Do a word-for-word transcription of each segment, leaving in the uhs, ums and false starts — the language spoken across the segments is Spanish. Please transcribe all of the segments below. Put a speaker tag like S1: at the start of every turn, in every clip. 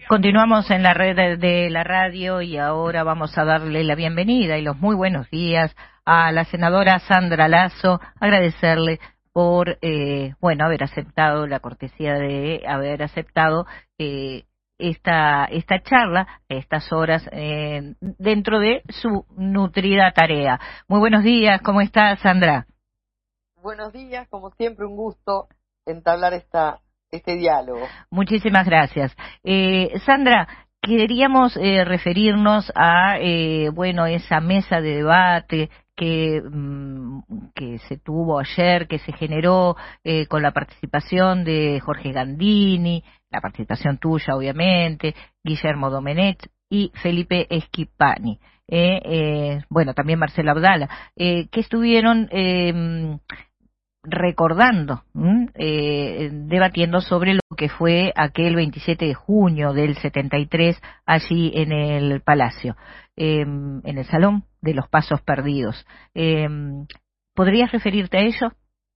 S1: Continuamos en la red de, de la radio y ahora vamos a darle la bienvenida y los muy buenos días a la senadora Sandra Lasso, agradecerle por, eh, bueno, haber aceptado la cortesía de haber aceptado eh, esta esta charla, estas horas, eh, dentro de su nutrida tarea. Muy buenos días, ¿cómo está, Sandra?
S2: Buenos días, como siempre, un gusto entablar esta este diálogo.
S1: Muchísimas gracias. Eh, Sandra, queríamos eh, referirnos a, eh, bueno, esa mesa de debate que, mmm, que se tuvo ayer, que se generó eh, con la participación de Jorge Gandini, la participación tuya, obviamente, Guillermo Domenech y Felipe Schifani. Eh, eh, bueno, también Marcelo Abdala, eh, que estuvieron eh, recordando, eh, debatiendo sobre lo que fue aquel veintisiete de junio del setenta y tres allí en el Palacio, eh, en el Salón de los Pasos Perdidos. Eh, ¿Podrías referirte a ello?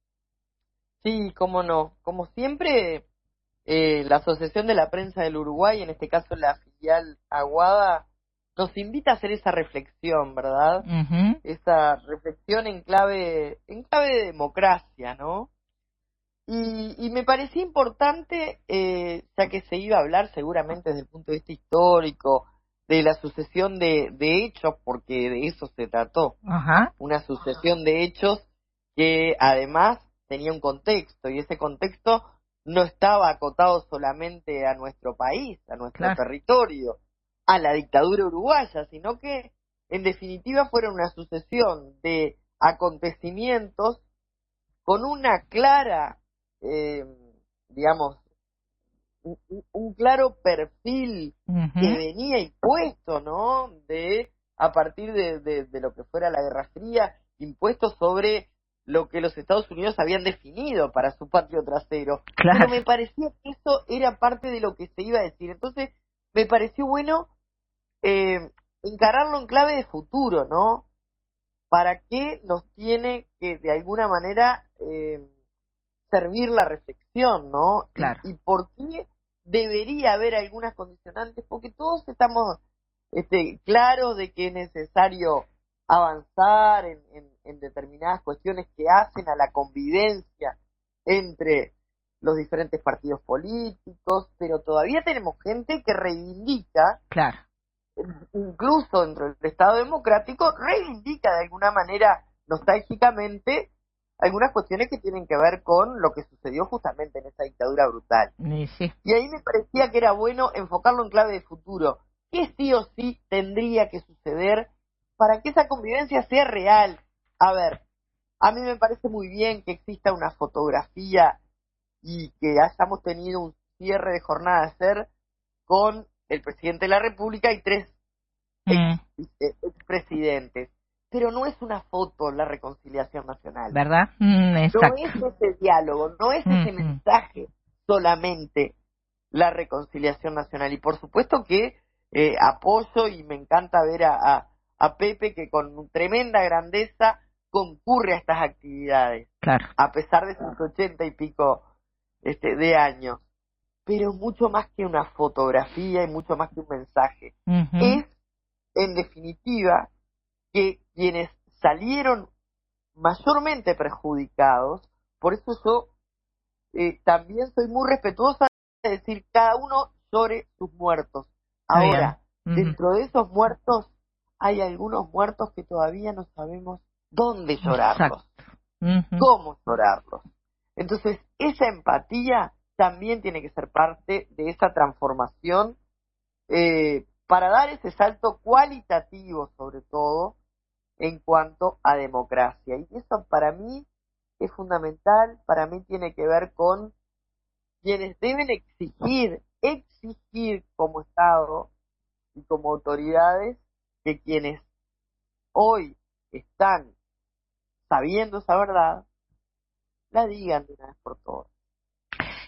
S2: Sí, cómo no. Como siempre, eh, la Asociación de la Prensa del Uruguay, en este caso la filial Aguada, nos invita a hacer esa reflexión, ¿verdad?
S1: Uh-huh.
S2: Esa reflexión en clave, en clave de democracia, ¿no? Y, y me parecía importante, eh, ya que se iba a hablar seguramente desde el punto de vista histórico, de la sucesión de, de hechos, porque de eso se trató.
S1: Uh-huh.
S2: Una sucesión de hechos que además tenía un contexto, y ese contexto no estaba acotado solamente a nuestro país, a nuestro
S1: Claro.
S2: territorio, a la dictadura uruguaya, sino que en definitiva fueron una sucesión de acontecimientos con una clara, eh, digamos, un, un claro perfil
S1: Uh-huh.
S2: que venía impuesto, ¿no? De a partir de, de, de lo que fuera la Guerra Fría, impuesto sobre lo que los Estados Unidos habían definido para su patio trasero.
S1: Claro.
S2: Pero me parecía que eso era parte de lo que se iba a decir. Entonces, me pareció bueno eh, encararlo en clave de futuro, ¿no? ¿Para qué nos tiene que, de alguna manera, eh, servir la reflexión, ¿no?
S1: Claro.
S2: Y, y por qué debería haber algunas condicionantes, porque todos estamos este, claros de que es necesario avanzar en, en, en determinadas cuestiones que hacen a la convivencia entre los diferentes partidos políticos, pero todavía tenemos gente que reivindica,
S1: Claro.
S2: incluso dentro del Estado democrático, reivindica de alguna manera nostálgicamente algunas cuestiones que tienen que ver con lo que sucedió justamente en esa dictadura brutal.
S1: Sí, sí.
S2: Y ahí me parecía que era bueno enfocarlo en clave de futuro. ¿Qué sí o sí tendría que suceder para que esa convivencia sea real? A ver, a mí me parece muy bien que exista una fotografía y que hayamos tenido un cierre de jornada de ayer con el presidente de la República y tres
S1: Mm.
S2: ex, expresidentes. Pero no es una foto la reconciliación nacional.
S1: ¿Verdad? Mm, exacto.
S2: No es ese diálogo, no es ese
S1: Mm-hmm.
S2: mensaje solamente la reconciliación nacional. Y por supuesto que eh, apoyo y me encanta ver a, a, a Pepe que con tremenda grandeza concurre a estas actividades,
S1: Claro.
S2: a pesar de sus ochenta y pico este, de años. Pero mucho más que una fotografía y mucho más que un mensaje.
S1: Uh-huh.
S2: Es, en definitiva, que quienes salieron mayormente perjudicados, por eso yo eh, también soy muy respetuosa de decir cada uno llore sus muertos. Ahora,
S1: uh-huh.
S2: dentro de esos muertos hay algunos muertos que todavía no sabemos dónde llorarlos,
S1: uh-huh.
S2: cómo llorarlos. Entonces, esa empatía también tiene que ser parte de esa transformación eh, para dar ese salto cualitativo, sobre todo, en cuanto a democracia. Y eso para mí es fundamental, para mí tiene que ver con quienes deben exigir, exigir como Estado y como autoridades que quienes hoy están sabiendo esa verdad, la digan de una vez por todas.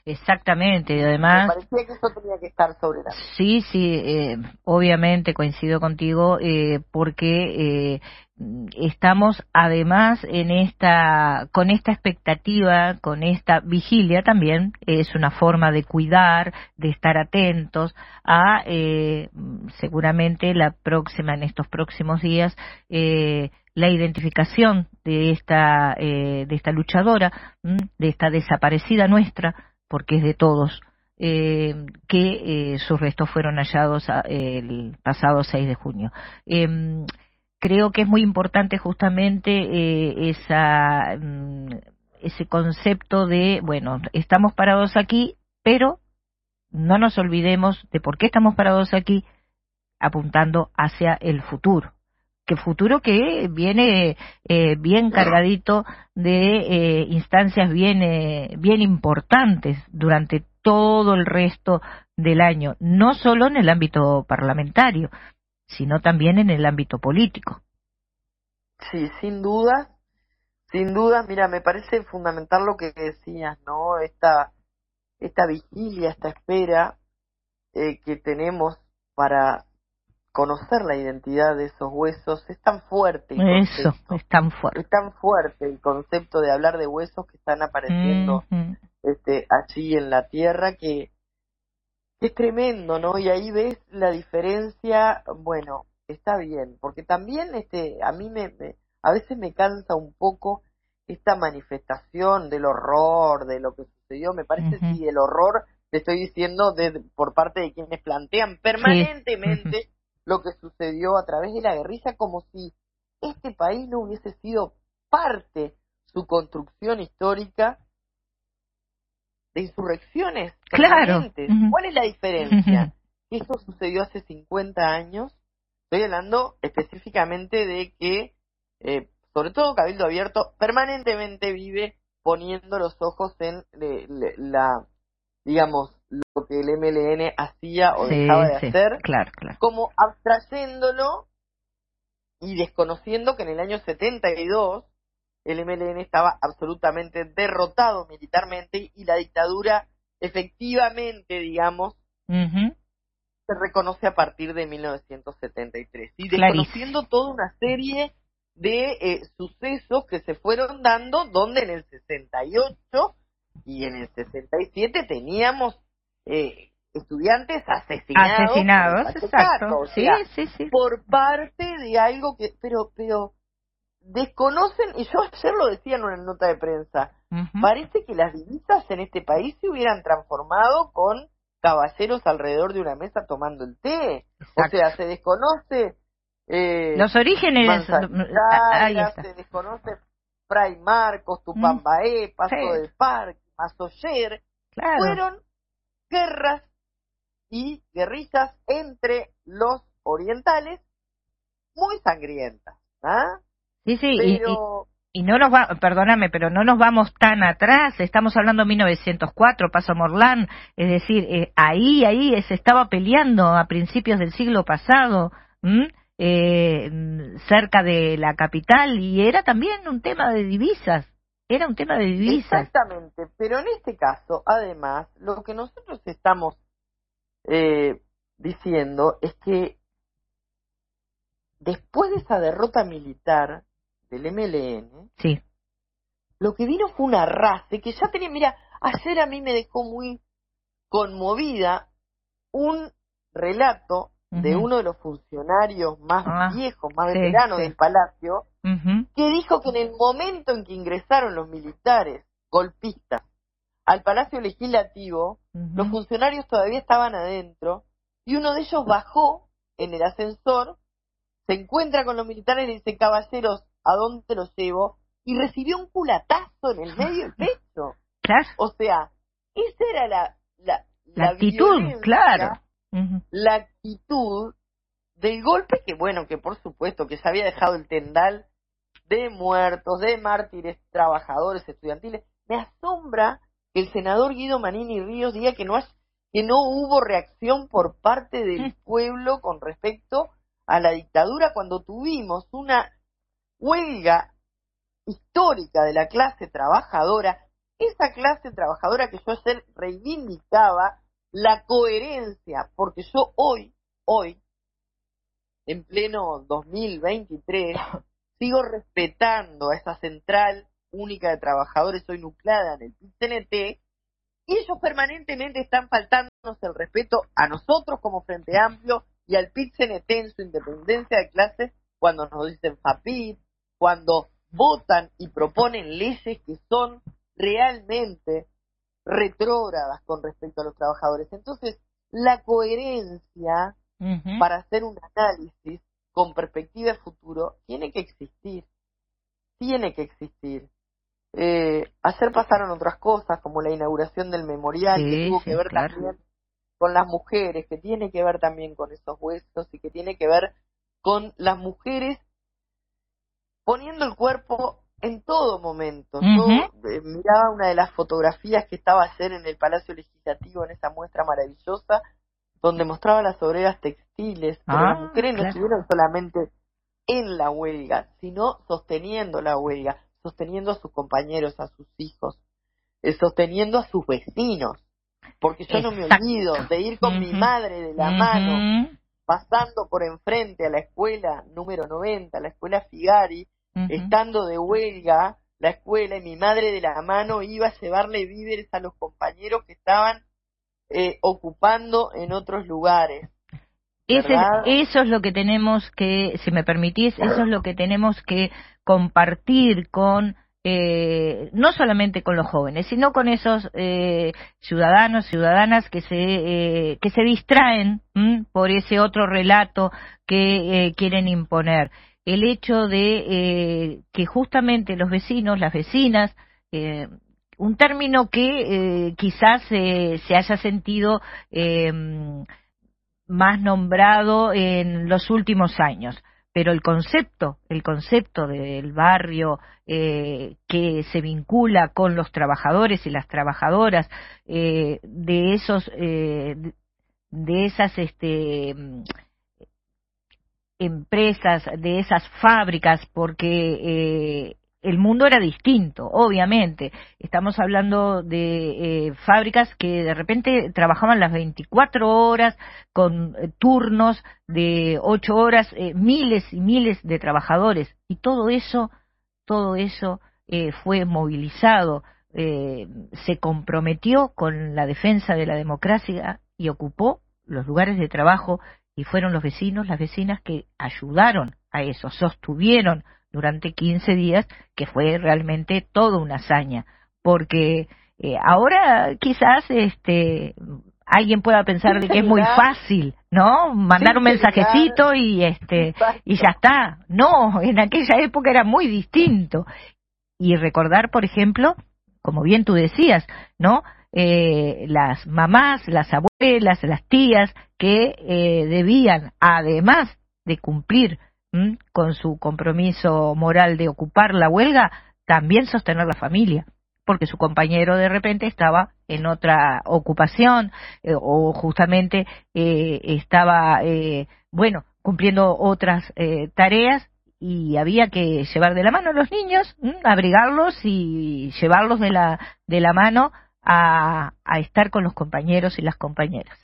S1: exactamente, y además...
S2: Me parecía que eso tenía que estar sobre la mesa.
S1: Sí, sí, eh, obviamente coincido contigo, eh, porque eh, estamos además en esta, con esta expectativa, con esta vigilia también, es una forma de cuidar, de estar atentos a, eh, seguramente la próxima, en estos próximos días, eh, la identificación de esta, eh, de esta luchadora, de esta desaparecida nuestra, porque es de todos. Eh, que eh, sus restos fueron hallados a, el pasado seis de junio. Eh, creo que es muy importante justamente eh, esa, mm, ese concepto de, bueno, estamos parados aquí, pero no nos olvidemos de por qué estamos parados aquí, apuntando hacia el futuro. Que futuro que viene eh, bien cargadito de eh, instancias bien, eh, bien importantes durante todo el resto del año, no solo en el ámbito parlamentario, sino también en el ámbito político.
S2: Sí, sin duda, sin duda, mira, me parece fundamental lo que decías, ¿no? Esta, esta vigilia, esta espera eh, que tenemos para conocer la identidad de esos huesos, es tan fuerte el
S1: Eso,
S2: concepto,
S1: es tan fuerte.
S2: es tan fuerte el concepto de hablar de huesos que están apareciendo
S1: Mm-hmm.
S2: este, allí en la tierra, que, que es tremendo, ¿no? Y ahí ves la diferencia. Bueno, está bien, porque también este, a mí me, me a veces me cansa un poco esta manifestación del horror, de lo que sucedió. Me parece,
S1: Uh-huh.
S2: sí, el horror, te estoy diciendo, de, por parte de quienes plantean permanentemente
S1: sí.
S2: lo que sucedió a través de la guerrilla, como si este país no hubiese sido parte, su construcción histórica, de insurrecciones permanentes.
S1: Claro. Uh-huh.
S2: ¿Cuál es la diferencia?
S1: Uh-huh.
S2: Esto sucedió hace cincuenta años. Estoy hablando específicamente de que, eh, sobre todo Cabildo Abierto, permanentemente vive poniendo los ojos en le, le, la, digamos, lo que el M L N hacía o
S1: sí,
S2: dejaba de
S1: sí.
S2: hacer,
S1: Claro, claro.
S2: como abstrayéndolo y desconociendo que en el año setenta y dos el M L N estaba absolutamente derrotado militarmente y la dictadura efectivamente, digamos,
S1: uh-huh.
S2: se reconoce a partir de mil novecientos setenta y tres. Y desconociendo
S1: Clarísimo.
S2: toda una serie de eh, sucesos que se fueron dando, donde en el sesenta y ocho y en el sesenta y siete teníamos eh, estudiantes asesinados.
S1: Asesinados, exacto.
S2: O
S1: sí,
S2: sea,
S1: sí, sí.
S2: por parte de algo que, pero, pero desconocen, y yo ayer lo decía en una nota de prensa, uh-huh. Parece que las divisas en este país se hubieran transformado con caballeros alrededor de una mesa tomando el té. Exacto. O sea, se desconoce eh,
S1: los orígenes, ahí está.
S2: Se desconoce Fray Marcos, Tupambaé, Paso sí. del Parque, Mazoyer.
S1: Claro.
S2: Fueron guerras y guerrillas entre los orientales muy sangrientas, ¿ah?
S1: Sí, sí,
S2: pero...
S1: y, y, y no nos va, perdóname, pero no nos vamos tan atrás, estamos hablando de mil novecientos cuatro, Paso Morlán, es decir, eh, ahí, ahí se estaba peleando a principios del siglo pasado, eh, cerca de la capital, y era también un tema de divisas, era un tema de divisas.
S2: Exactamente, pero en este caso, además, lo que nosotros estamos eh, diciendo es que después de esa derrota militar del M L N,
S1: sí.
S2: Lo que vino fue una arrastre que ya tenía, mira, ayer a mí me dejó muy conmovida un relato uh-huh. de uno de los funcionarios más ah, viejos, más sí, veteranos sí. del Palacio, uh-huh. que dijo que en el momento en que ingresaron los militares golpistas al Palacio Legislativo, uh-huh. los funcionarios todavía estaban adentro, y uno de ellos bajó en el ascensor, se encuentra con los militares y le dice: caballeros, ¿a dónde los llevo? Y recibió un culatazo en el medio del pecho.
S1: Claro.
S2: O sea, esa era la, la,
S1: la, la actitud, claro.
S2: Uh-huh. La actitud del golpe que, bueno, que por supuesto que se había dejado el tendal de muertos, de mártires, trabajadores, estudiantiles. Me asombra que el senador Guido Manini Ríos diga que no, hay, que no hubo reacción por parte del pueblo con respecto a la dictadura, cuando tuvimos una huelga histórica de la clase trabajadora esa clase trabajadora que yo ayer reivindicaba la coherencia, porque yo hoy, hoy, en pleno dos mil veintitrés, sigo respetando a esa central única de trabajadores hoy nucleada en el P I T C N T, y ellos permanentemente están faltándonos el respeto a nosotros como Frente Amplio y al P I T C N T en su independencia de clases cuando nos dicen FAPIT, cuando votan y proponen leyes que son realmente retrógradas con respecto a los trabajadores. Entonces, la coherencia uh-huh. para hacer un análisis con perspectiva de futuro tiene que existir, tiene que existir. Eh, ayer pasaron otras cosas, como la inauguración del memorial, sí, que tuvo que sí, ver claro. también con las mujeres, que tiene que ver también con esos huesos y que tiene que ver con las mujeres poniendo el cuerpo en todo momento. Uh-huh. Yo eh, miraba una de las fotografías que estaba ayer en el Palacio Legislativo, en esa muestra maravillosa, donde mostraba las obreras textiles, pero ah, las mujeres claro. no estuvieron solamente en la huelga, sino sosteniendo la huelga, sosteniendo a sus compañeros, a sus hijos, eh, sosteniendo a sus vecinos, porque yo Exacto. no me olvido de ir con uh-huh. mi madre de la uh-huh. mano, pasando por enfrente a la escuela número noventa, la escuela Figari, uh-huh. estando de huelga la escuela, y mi madre de la mano iba a llevarle víveres a los compañeros que estaban eh, ocupando en otros lugares.
S1: Ese, eso es lo que tenemos que, si me permitís, eso es lo que tenemos que compartir con, eh, no solamente con los jóvenes, sino con esos eh, ciudadanos, ciudadanas que se eh, que se distraen ¿m? por ese otro relato que eh, quieren imponer. El hecho de eh, que justamente los vecinos, las vecinas, eh, un término que eh, quizás eh, se haya sentido eh, más nombrado en los últimos años, pero el concepto, el concepto del barrio eh, que se vincula con los trabajadores y las trabajadoras eh, de esos, eh, de esas, este, empresas, de esas fábricas, porque eh, el mundo era distinto, obviamente. Estamos hablando de eh, fábricas que de repente trabajaban las veinticuatro horas con eh, turnos de ocho horas, eh, miles y miles de trabajadores. Y todo eso, todo eso eh, fue movilizado, eh, se comprometió con la defensa de la democracia y ocupó los lugares de trabajo, y fueron los vecinos, las vecinas que ayudaron a eso, sostuvieron durante quince días, que fue realmente toda una hazaña, porque eh, ahora quizás este alguien pueda pensar de que es muy fácil, ¿no? Mandar un mensajecito y este y ya está. No, en aquella época era muy distinto. Y recordar, por ejemplo, como bien tú decías, ¿no? Eh, las mamás, las abuelas, las tías que eh, debían, además de cumplir ¿m? con su compromiso moral de ocupar la huelga, también sostener la familia, porque su compañero de repente estaba en otra ocupación eh, o justamente eh, estaba, eh, bueno, cumpliendo otras eh, tareas, y había que llevar de la mano a los niños, ¿m? abrigarlos y llevarlos de la, de la mano a, a estar con los compañeros y las compañeras.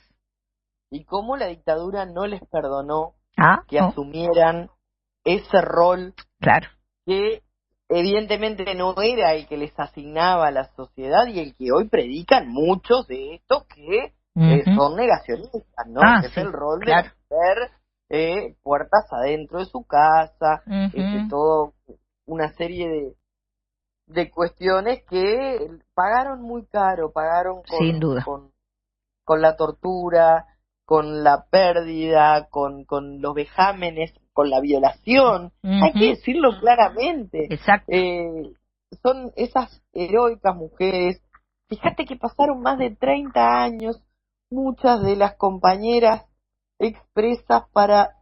S2: Y cómo la dictadura no les perdonó
S1: ah,
S2: que
S1: no.
S2: asumieran ese rol,
S1: claro,
S2: que evidentemente no era el que les asignaba la sociedad y el que hoy predican muchos de estos que uh-huh. eh, son negacionistas, ¿no?
S1: Ah,
S2: que
S1: sí,
S2: es el rol
S1: claro.
S2: de hacer eh, puertas adentro de su casa,
S1: uh-huh.
S2: este, todo una serie de de cuestiones que pagaron muy caro, pagaron con,
S1: Sin duda.
S2: con, con la tortura, con la pérdida, con, con los vejámenes, con la violación. Uh-huh. Hay que decirlo claramente.
S1: Exacto.
S2: Eh, son esas heroicas mujeres. Fíjate que pasaron más de treinta años, muchas de las compañeras expresas para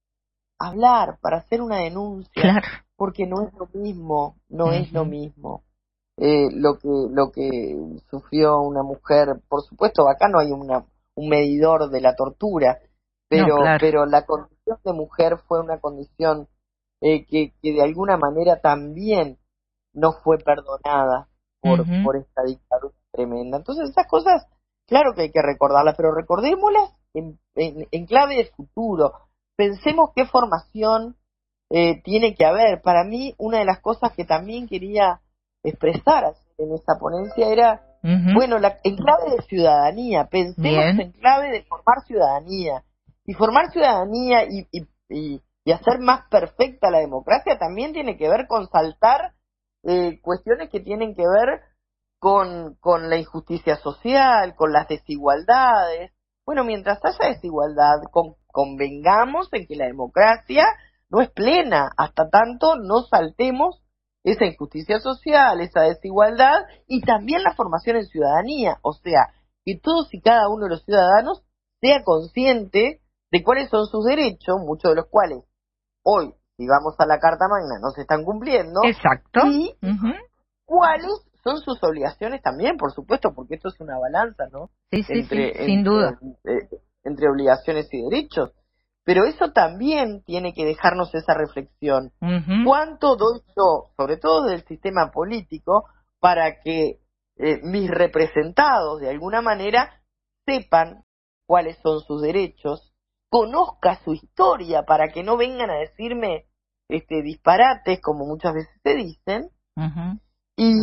S2: hablar, para hacer una denuncia.
S1: Claro.
S2: Porque no es lo mismo, no uh-huh. es lo mismo eh, lo que lo que sufrió una mujer. Por supuesto, acá no hay una, un medidor de la tortura, pero
S1: no, claro.
S2: pero la condición de mujer fue una condición eh, que, que de alguna manera también no fue perdonada por,
S1: uh-huh.
S2: por esta dictadura tremenda. Entonces esas cosas, claro que hay que recordarlas, pero recordémoslas en, en, en clave de futuro. Pensemos qué formación eh, tiene que haber. Para mí, una de las cosas que también quería expresar en esa ponencia era, uh-huh. bueno, la, en clave de ciudadanía. Pensemos Bien. en clave de formar ciudadanía. Y formar ciudadanía y, y, y, y hacer más perfecta la democracia también tiene que ver con saltar eh, cuestiones que tienen que ver con, con la injusticia social, con las desigualdades. Bueno, mientras haya desigualdad, con, convengamos en que la democracia no es plena, hasta tanto no saltemos esa injusticia social, esa desigualdad, y también la formación en ciudadanía, o sea, que todos y cada uno de los ciudadanos sea consciente de cuáles son sus derechos, muchos de los cuales hoy, si vamos a la Carta Magna, no se están cumpliendo.
S1: Exacto.
S2: Y
S1: uh-huh.
S2: cuáles son sus obligaciones también, por supuesto, porque esto es una balanza, ¿no?
S1: Sí, sí,
S2: entre,
S1: sí, sin
S2: entre,
S1: duda.
S2: Entre, entre obligaciones y derechos. Pero eso también tiene que dejarnos esa reflexión.
S1: Uh-huh.
S2: ¿Cuánto doy yo, sobre todo del sistema político, para que eh, mis representados, de alguna manera, sepan cuáles son sus derechos, conozca su historia, para que no vengan a decirme este disparates, como muchas veces se dicen,
S1: uh-huh.
S2: y,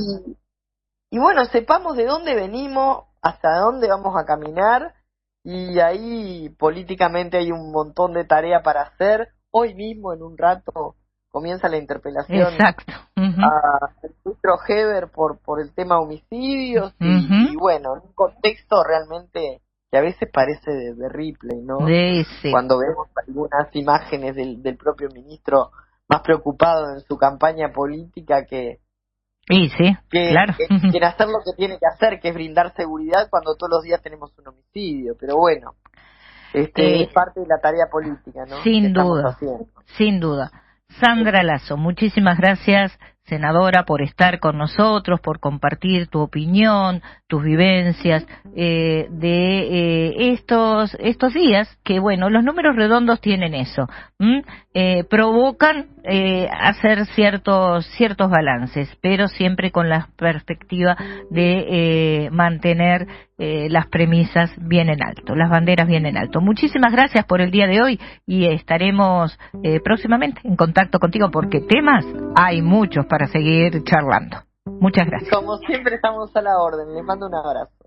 S2: y bueno, sepamos de dónde venimos, hasta dónde vamos a caminar, y ahí políticamente hay un montón de tarea para hacer. Hoy mismo, en un rato, comienza la interpelación
S1: Exacto. Uh-huh.
S2: a el ministro Heber por, por el tema homicidios, y,
S1: uh-huh.
S2: y bueno, en un contexto realmente que a veces parece de, de Ripley, ¿no?
S1: Sí, sí.
S2: Cuando vemos algunas imágenes del, del propio ministro más preocupado en su campaña política que
S1: Sí, sí,
S2: que,
S1: claro.
S2: que, que en hacer lo que tiene que hacer, que es brindar seguridad cuando todos los días tenemos un homicidio. Pero bueno, este eh, es parte de la tarea política, ¿no?
S1: Sin duda, sin duda. Sandra Lasso, muchísimas gracias, senadora, por estar con nosotros, por compartir tu opinión, tus vivencias eh, de eh, estos estos días, que bueno, los números redondos tienen eso, eh, provocan eh, hacer ciertos ciertos balances, pero siempre con la perspectiva de eh, mantener eh, las premisas bien en alto, las banderas bien en alto. Muchísimas gracias por el día de hoy y estaremos eh, próximamente en contacto contigo porque temas hay muchos para seguir charlando. Muchas gracias.
S2: Como siempre estamos a la orden. Les mando un abrazo.